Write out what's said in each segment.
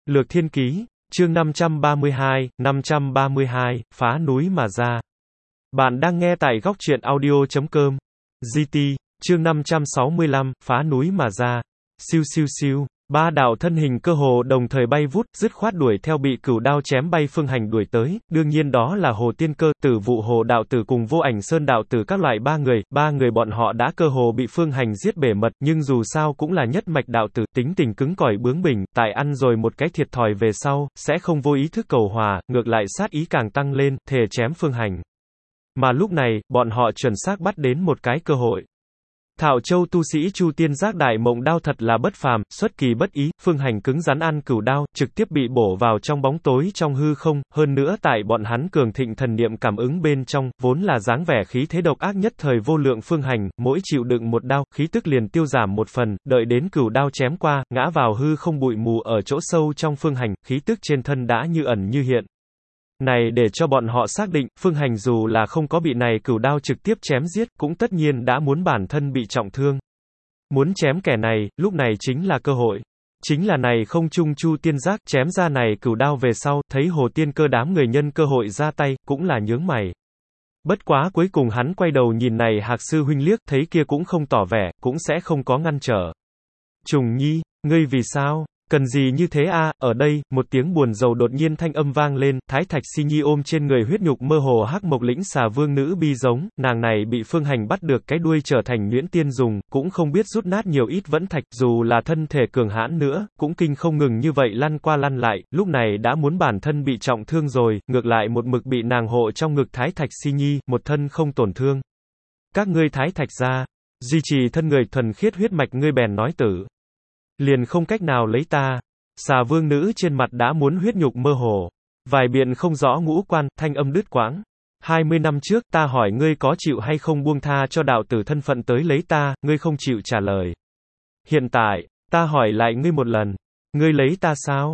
Lược Thiên Ký, chương 532, phá núi mà ra. Bạn đang nghe tại góc truyện audio.com. GT, chương 565, phá núi mà ra. Siêu siêu siêu, ba đạo thân hình cơ hồ đồng thời bay vút, dứt khoát đuổi theo bị Cửu Đao chém bay Phương Hành đuổi tới, đương nhiên đó là Hồ Tiên Cơ, Tử Vụ Hồ đạo tử cùng Vô Ảnh Sơn đạo tử các loại ba người bọn họ đã cơ hồ bị Phương Hành giết bể mật, nhưng dù sao cũng là nhất mạch đạo tử, tính tình cứng cỏi bướng bỉnh, tại ăn rồi một cái thiệt thòi về sau, sẽ không vô ý thức cầu hòa, ngược lại sát ý càng tăng lên, thề chém Phương Hành. Mà lúc này, bọn họ chuẩn xác bắt đến một cái cơ hội. Thảo Châu tu sĩ Chu Tiên Giác Đại Mộng Đao thật là bất phàm, xuất kỳ bất ý, Phương Hành cứng rắn ăn Cửu Đao, trực tiếp bị bổ vào trong bóng tối trong hư không, hơn nữa tại bọn hắn cường thịnh thần niệm cảm ứng bên trong, vốn là dáng vẻ khí thế độc ác nhất thời vô lượng Phương Hành, mỗi chịu đựng một đao, khí tức liền tiêu giảm một phần, đợi đến Cửu Đao chém qua, ngã vào hư không bụi mù ở chỗ sâu trong Phương Hành, khí tức trên thân đã như ẩn như hiện. Này để cho bọn họ xác định, Phương Hành dù là không có bị này Cửu Đao trực tiếp chém giết, cũng tất nhiên đã muốn bản thân bị trọng thương. Muốn chém kẻ này, lúc này chính là cơ hội. Chính là này không trung Chu Tiên Giác, chém ra này Cửu Đao về sau, thấy Hồ Tiên Cơ đám người nhân cơ hội ra tay, cũng là nhướng mày. Bất quá cuối cùng hắn quay đầu nhìn này Hạc sư huynh liếc, thấy kia cũng không tỏ vẻ, cũng sẽ không có ngăn trở. Trùng Nhi, ngươi vì sao? Cần gì như thế a? Ở đây, một tiếng buồn rầu đột nhiên thanh âm vang lên, Thái Thạch Si Nhi ôm trên người huyết nhục mơ hồ hắc mộc lĩnh xà vương nữ bi giống, nàng này bị Phương Hành bắt được cái đuôi trở thành nhuyễn tiên dùng, cũng không biết rút nát nhiều ít vẫn thạch, dù là thân thể cường hãn nữa, cũng kinh không ngừng như vậy lăn qua lăn lại, lúc này đã muốn bản thân bị trọng thương rồi, ngược lại một mực bị nàng hộ trong ngực Thái Thạch Si Nhi, một thân không tổn thương. Các ngươi Thái Thạch gia, duy trì thân người thuần khiết huyết mạch ngươi bèn nói tử. Liền không cách nào lấy ta. Xà vương nữ trên mặt đã muốn huyết nhục mơ hồ. Vài biện không rõ ngũ quan, thanh âm đứt quãng. 20 năm trước, ta hỏi ngươi có chịu hay không buông tha cho đạo tử thân phận tới lấy ta, ngươi không chịu trả lời. Hiện tại, ta hỏi lại ngươi một lần. Ngươi lấy ta sao?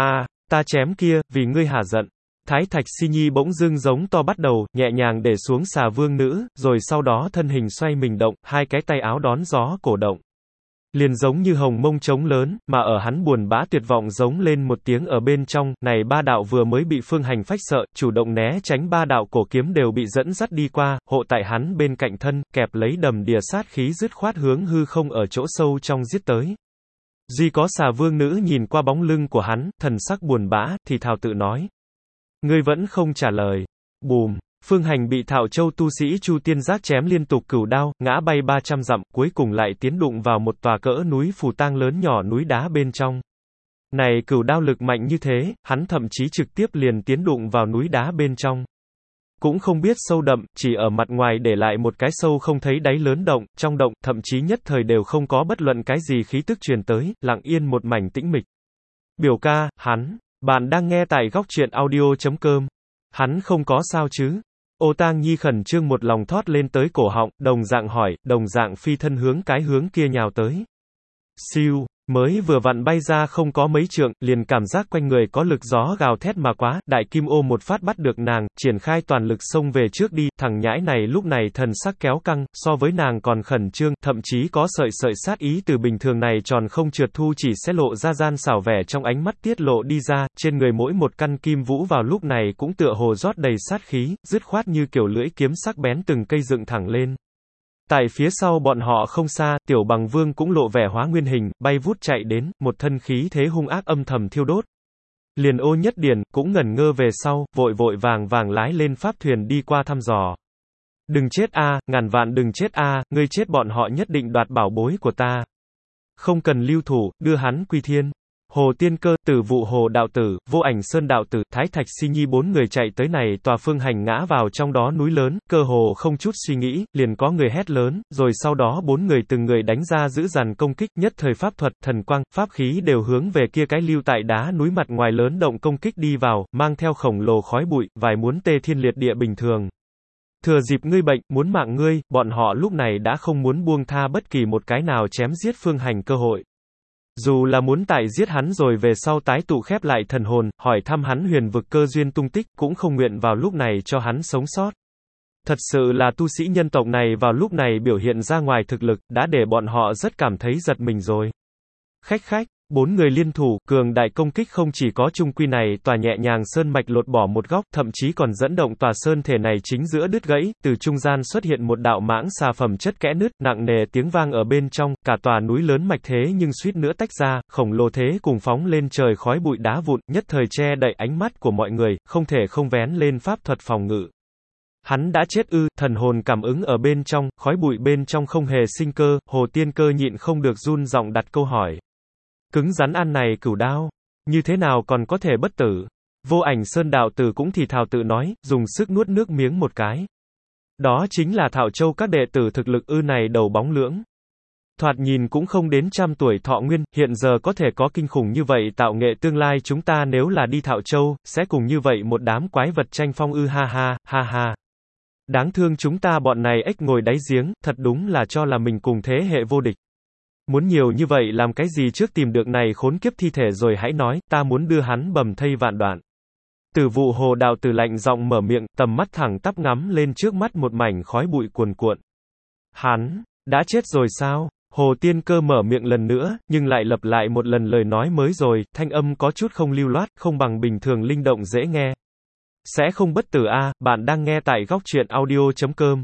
Ta chém kia, vì ngươi hả giận. Thái Thạch Si Nhi bỗng dưng giống to bắt đầu, nhẹ nhàng để xuống xà vương nữ, rồi sau đó thân hình xoay mình động, hai cái tay áo đón gió cổ động. Liền giống như hồng mông trống lớn, mà ở hắn buồn bã tuyệt vọng giống lên một tiếng ở bên trong, này ba đạo vừa mới bị Phương Hành phách sợ, chủ động né tránh ba đạo cổ kiếm đều bị dẫn dắt đi qua, hộ tại hắn bên cạnh thân, kẹp lấy đầm đìa sát khí dứt khoát hướng hư không ở chỗ sâu trong giết tới. Duy có xà vương nữ nhìn qua bóng lưng của hắn, thần sắc buồn bã, thì thào tự nói. Ngươi vẫn không trả lời. Bùm. Phương Hành bị Thảo Châu tu sĩ Chu Tiên Giác chém liên tục Cửu Đao, ngã bay 300 dặm, cuối cùng lại tiến đụng vào một tòa cỡ núi phù tang lớn nhỏ núi đá bên trong. Này Cửu Đao lực mạnh như thế, hắn thậm chí trực tiếp liền tiến đụng vào núi đá bên trong. Cũng không biết sâu đậm, chỉ ở mặt ngoài để lại một cái sâu không thấy đáy lớn động, trong động, thậm chí nhất thời đều không có bất luận cái gì khí tức truyền tới, lặng yên một mảnh tĩnh mịch. Biểu ca, bạn đang nghe tại góc truyện audio.com. Hắn không có sao chứ? Ô Tang Nhi khẩn trương một lòng thót lên tới cổ họng, đồng dạng hỏi, đồng dạng phi thân hướng cái hướng kia nhào tới. Siêu, mới vừa vặn bay ra không có mấy trượng, liền cảm giác quanh người có lực gió gào thét mà quá, đại kim ô một phát bắt được nàng, triển khai toàn lực xông về trước đi, thằng nhãi này lúc này thần sắc kéo căng, so với nàng còn khẩn trương, thậm chí có sợi sát ý từ bình thường này tròn không trượt thu chỉ sẽ lộ ra gian xảo vẻ trong ánh mắt tiết lộ đi ra, trên người mỗi một căn kim vũ vào lúc này cũng tựa hồ rót đầy sát khí, dứt khoát như kiểu lưỡi kiếm sắc bén từng cây dựng thẳng lên. Tại phía sau bọn họ không xa, Tiểu Bằng Vương cũng lộ vẻ hóa nguyên hình, bay vút chạy đến, một thân khí thế hung ác âm thầm thiêu đốt. Liền Ô Nhất Điển, cũng ngẩn ngơ về sau, vội vàng lái lên pháp thuyền đi qua thăm dò. Đừng chết a, ngàn vạn đừng chết a, ngươi chết bọn họ nhất định đoạt bảo bối của ta. Không cần lưu thủ, đưa hắn quy thiên. Hồ Tiên Cơ, Tử Vụ Hồ đạo tử, Vô Ảnh Sơn đạo tử, Thái Thạch Si Nhi bốn người chạy tới này tòa Phương Hành ngã vào trong đó núi lớn, cơ hồ không chút suy nghĩ, liền có người hét lớn, rồi sau đó bốn người từng người đánh ra dữ dằn công kích, nhất thời pháp thuật, thần quang, pháp khí đều hướng về kia cái lưu tại đá núi mặt ngoài lớn động công kích đi vào, mang theo khổng lồ khói bụi, vài muốn tê thiên liệt địa bình thường. Thừa dịp ngươi bệnh, muốn mạng ngươi, bọn họ lúc này đã không muốn buông tha bất kỳ một cái nào chém giết Phương Hành cơ hội. Dù là muốn tại giết hắn rồi về sau tái tụ khép lại thần hồn, hỏi thăm hắn huyền vực cơ duyên tung tích, cũng không nguyện vào lúc này cho hắn sống sót. Thật sự là tu sĩ nhân tộc này vào lúc này biểu hiện ra ngoài thực lực, đã để bọn họ rất cảm thấy giật mình rồi. Khách, bốn người liên thủ, cường đại công kích không chỉ có chung quy này tòa nhẹ nhàng sơn mạch lột bỏ một góc, thậm chí còn dẫn động tòa sơn thể này chính giữa đứt gãy, từ trung gian xuất hiện một đạo mãng xà phẩm chất kẽ nứt, nặng nề tiếng vang ở bên trong, cả tòa núi lớn mạch thế nhưng suýt nữa tách ra, khổng lồ thế cùng phóng lên trời khói bụi đá vụn, nhất thời che đậy ánh mắt của mọi người, không thể không vén lên pháp thuật phòng ngự. Hắn đã chết ư? Thần hồn cảm ứng ở bên trong, khói bụi bên trong không hề sinh cơ, Hồ Tiên Cơ nhịn không được run giọng đặt câu hỏi. Cứng rắn ăn này cửu đao, như thế nào còn có thể bất tử? Vô Ảnh Sơn đạo tử cũng thì thào tự nói, dùng sức nuốt nước miếng một cái. Đó chính là Thảo Châu các đệ tử thực lực ư này đầu bóng lưỡng. Thoạt nhìn cũng không đến 100 tuổi thọ nguyên, hiện giờ có thể có kinh khủng như vậy tạo nghệ tương lai chúng ta nếu là đi Thảo Châu, sẽ cùng như vậy một đám quái vật tranh phong ư ha ha, ha ha. Đáng thương chúng ta bọn này ếch ngồi đáy giếng, thật đúng là cho là mình cùng thế hệ vô địch. Muốn nhiều như vậy làm cái gì trước tìm được này khốn kiếp thi thể rồi hãy nói, ta muốn đưa hắn bầm thây vạn đoạn. Tử Vụ Hồ đạo tử lạnh giọng mở miệng, tầm mắt thẳng tắp ngắm lên trước mắt một mảnh khói bụi cuồn cuộn. Hắn, đã chết rồi sao? Hồ Tiên Cơ mở miệng lần nữa, nhưng lại lặp lại một lần lời nói mới rồi, thanh âm có chút không lưu loát, không bằng bình thường linh động dễ nghe. Sẽ không bất tử a, bạn đang nghe tại góc truyện audio.com.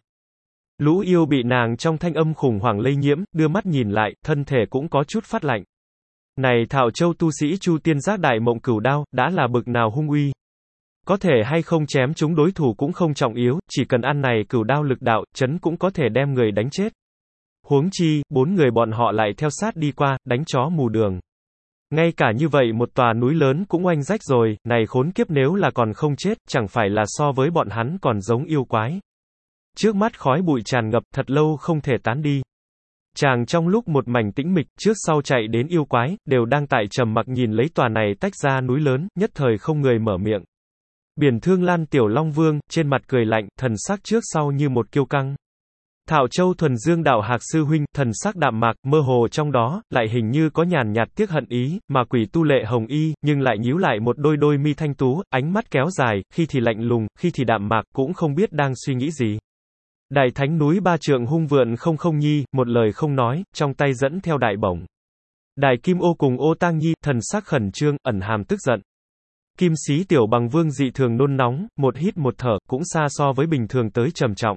Lũ yêu bị nàng trong thanh âm khủng hoảng lây nhiễm, đưa mắt nhìn lại, thân thể cũng có chút phát lạnh. Này Thảo Châu tu sĩ Chu Tiên Giác Đại Mộng Cửu Đao, đã là bực nào hung uy. Có thể hay không chém chúng đối thủ cũng không trọng yếu, chỉ cần ăn này cửu đao lực đạo, chấn cũng có thể đem người đánh chết. Huống chi, bốn người bọn họ lại theo sát đi qua, đánh chó mù đường. Ngay cả như vậy một tòa núi lớn cũng oanh rách rồi, này khốn kiếp nếu là còn không chết, chẳng phải là so với bọn hắn còn giống yêu quái. Trước mắt khói bụi tràn ngập, thật lâu không thể tán đi. Chàng trong lúc một mảnh tĩnh mịch, trước sau chạy đến yêu quái, đều đang tại trầm mặc nhìn lấy tòa này tách ra núi lớn, nhất thời không người mở miệng. Biển Thương Lan Tiểu Long Vương, trên mặt cười lạnh, thần sắc trước sau như một kiêu căng. Thảo Châu Thuần Dương Đạo Hạc sư huynh, thần sắc đạm mạc, mơ hồ trong đó, lại hình như có nhàn nhạt tiếc hận ý, mà Quỷ Tu Lệ Hồng Y, nhưng lại nhíu lại một đôi mi thanh tú, ánh mắt kéo dài, khi thì lạnh lùng, khi thì đạm mạc, cũng không biết đang suy nghĩ gì. Đại Thánh núi Ba Trượng hung vượn không không nhi, một lời không nói, trong tay dẫn theo đại bổng. Đại Kim Ô cùng Ô Tang Nhi, thần sắc khẩn trương, ẩn hàm tức giận. Kim Xí Tiểu Bằng Vương dị thường nôn nóng, một hít một thở, cũng xa so với bình thường tới trầm trọng.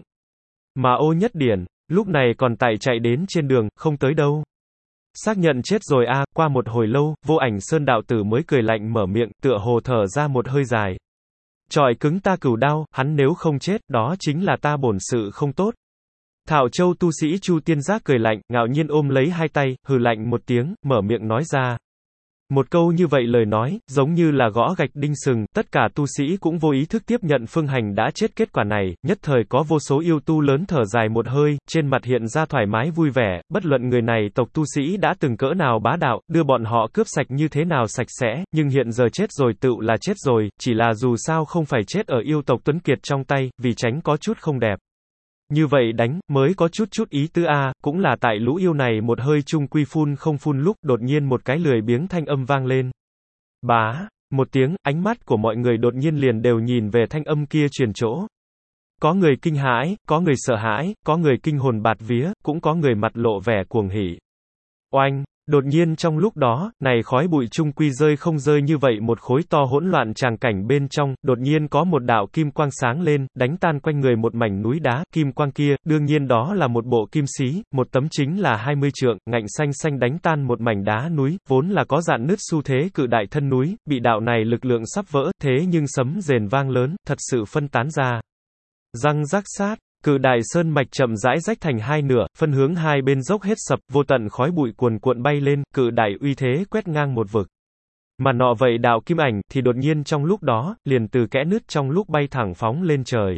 Mà Ô Nhất Điển, lúc này còn tại chạy đến trên đường, không tới đâu. Xác nhận chết rồi a, qua một hồi lâu, Vô Ảnh Sơn đạo tử mới cười lạnh mở miệng, tựa hồ thở ra một hơi dài. Chọi cứng ta cửu đao, hắn nếu không chết, đó chính là ta bổn sự không tốt. Thảo Châu tu sĩ Chu Tiên Giác cười lạnh, ngạo nhiên ôm lấy hai tay, hừ lạnh một tiếng, mở miệng nói ra. Một câu như vậy lời nói, giống như là gõ gạch đinh sừng, tất cả tu sĩ cũng vô ý thức tiếp nhận Phương Hành đã chết kết quả này, nhất thời có vô số yêu tu lớn thở dài một hơi, trên mặt hiện ra thoải mái vui vẻ, bất luận người này tộc tu sĩ đã từng cỡ nào bá đạo, đưa bọn họ cướp sạch như thế nào sạch sẽ, nhưng hiện giờ chết rồi tựu là chết rồi, chỉ là dù sao không phải chết ở yêu tộc Tuấn Kiệt trong tay, vì tránh có chút không đẹp. Như vậy đánh, mới có chút ý tứ a, cũng là tại lũ yêu này một hơi chung quy phun không phun lúc, đột nhiên một cái lười biếng thanh âm vang lên. Bá, một tiếng, ánh mắt của mọi người đột nhiên liền đều nhìn về thanh âm kia truyền chỗ. Có người kinh hãi, có người sợ hãi, có người kinh hồn bạt vía, cũng có người mặt lộ vẻ cuồng hỉ. Oanh! Đột nhiên trong lúc đó, này khói bụi chung quy rơi không rơi như vậy một khối to hỗn loạn tràng cảnh bên trong, đột nhiên có một đạo kim quang sáng lên, đánh tan quanh người một mảnh núi đá, kim quang kia, đương nhiên đó là một bộ kim xí, một tấm chính là 20 trượng, ngạnh xanh xanh đánh tan một mảnh đá núi, vốn là có dạn nứt xu thế cự đại thân núi, bị đạo này lực lượng sắp vỡ, thế nhưng sấm rền vang lớn, thật sự phân tán ra. Răng rắc sát. Cự đại sơn mạch chậm rãi rách thành hai nửa, phân hướng hai bên dốc hết sập, vô tận khói bụi cuồn cuộn bay lên, cự đại uy thế quét ngang một vực. Mà nọ vậy đạo kim ảnh, thì đột nhiên trong lúc đó, liền từ kẽ nứt trong lúc bay thẳng phóng lên trời.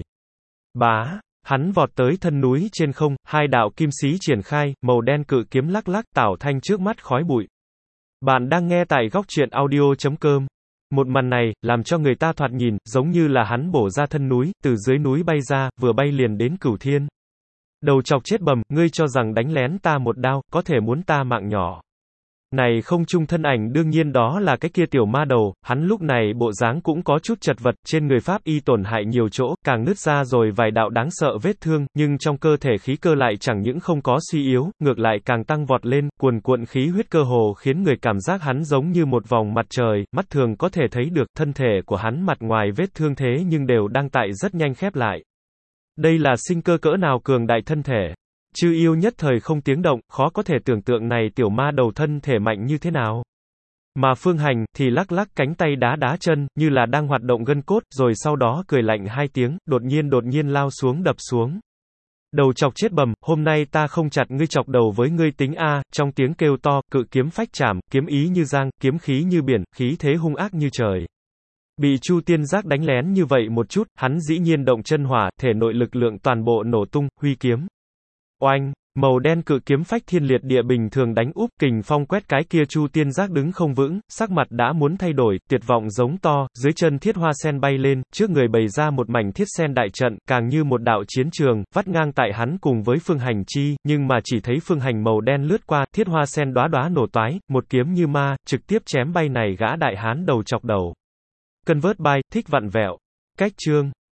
Bá, hắn vọt tới thân núi trên không, hai đạo kim xí triển khai, màu đen cự kiếm lắc lắc tảo thanh trước mắt khói bụi. Bạn đang nghe tại góc truyện audio.com. Một màn này, làm cho người ta thoạt nhìn, giống như là hắn bổ ra thân núi, từ dưới núi bay ra, vừa bay liền đến Cửu Thiên. Đầu chọc chết bầm, ngươi cho rằng đánh lén ta một đao, có thể muốn ta mạng nhỏ. Này không trung thân ảnh đương nhiên đó là cái kia tiểu ma đầu, hắn lúc này bộ dáng cũng có chút chật vật, trên người pháp y tổn hại nhiều chỗ, càng nứt ra rồi vài đạo đáng sợ vết thương, nhưng trong cơ thể khí cơ lại chẳng những không có suy yếu, ngược lại càng tăng vọt lên, cuồn cuộn khí huyết cơ hồ khiến người cảm giác hắn giống như một vòng mặt trời, mắt thường có thể thấy được, thân thể của hắn mặt ngoài vết thương thế nhưng đều đang tại rất nhanh khép lại. Đây là sinh cơ cỡ nào cường đại thân thể. Chư yêu nhất thời không tiếng động, khó có thể tưởng tượng này tiểu ma đầu thân thể mạnh như thế nào. Mà Phương Hành, thì lắc lắc cánh tay đá đá chân, như là đang hoạt động gân cốt, rồi sau đó cười lạnh hai tiếng, đột nhiên lao xuống đập xuống. Đầu chọc chết bầm, hôm nay ta không chặt ngươi chọc đầu với ngươi tính a, trong tiếng kêu to, cự kiếm phách chạm, kiếm ý như giang, kiếm khí như biển, khí thế hung ác như trời. Bị Chu Tiên Giác đánh lén như vậy một chút, hắn dĩ nhiên động chân hỏa, thể nội lực lượng toàn bộ nổ tung, huy kiếm. Oanh, màu đen cự kiếm phách thiên liệt địa bình thường đánh úp, kình phong quét cái kia Chu Tiên Giác đứng không vững, sắc mặt đã muốn thay đổi, tuyệt vọng giống to, dưới chân thiết hoa sen bay lên, trước người bày ra một mảnh thiết sen đại trận, càng như một đạo chiến trường, vắt ngang tại hắn cùng với Phương Hành chi, nhưng mà chỉ thấy Phương Hành màu đen lướt qua, thiết hoa sen đóa đóa nổ toái, một kiếm như ma, trực tiếp chém bay này gã đại hán đầu chọc đầu. Convert by, thích vặn vẹo. Cách chương.